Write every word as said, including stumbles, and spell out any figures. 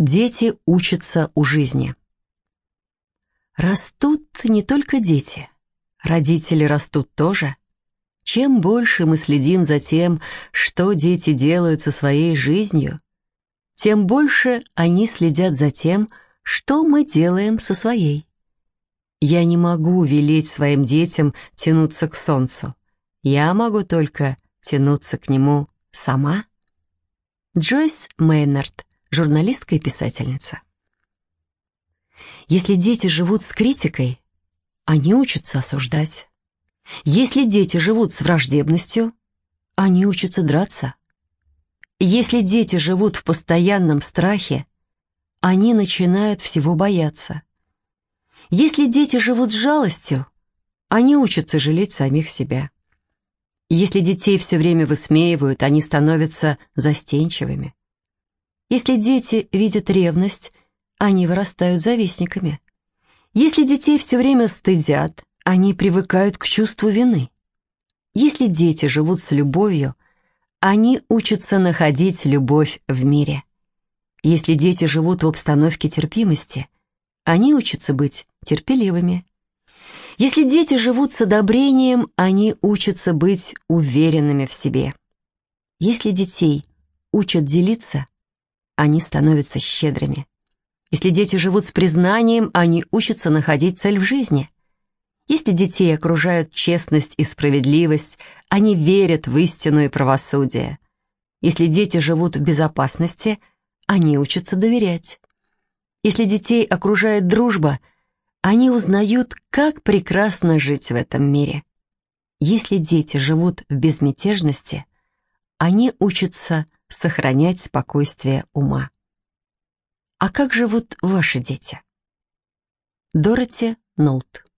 Дети учатся у жизни. Растут не только дети, родители растут тоже. Чем больше мы следим за тем, что дети делают со своей жизнью, тем больше они следят за тем, что мы делаем со своей. Я не могу велеть своим детям тянуться к солнцу. Я могу только тянуться к нему сама. Джойс Мейнард, журналистка и писательница. Если дети живут с критикой, они учатся осуждать. Если дети живут с враждебностью, они учатся драться. Если дети живут в постоянном страхе, они начинают всего бояться. Если дети живут с жалостью, они учатся жалеть самих себя. Если детей все время высмеивают, они становятся застенчивыми. Если дети видят ревность, они вырастают завистниками. Если детей все время стыдят, они привыкают к чувству вины. Если дети живут с любовью, они учатся находить любовь в мире. Если дети живут в обстановке терпимости, они учатся быть терпеливыми. Если дети живут с одобрением, они учатся быть уверенными в себе. Если детей учат делиться, они становятся щедрыми. Если дети живут с признанием, они учатся находить цель в жизни. Если детей окружают честность и справедливость, они верят в истину и правосудие. Если дети живут в безопасности, они учатся доверять. Если детей окружает дружба, они узнают, как прекрасно жить в этом мире. Если дети живут в безмятежности, они учатся сохранять спокойствие ума. А как живут ваши дети? Дороти Нолт.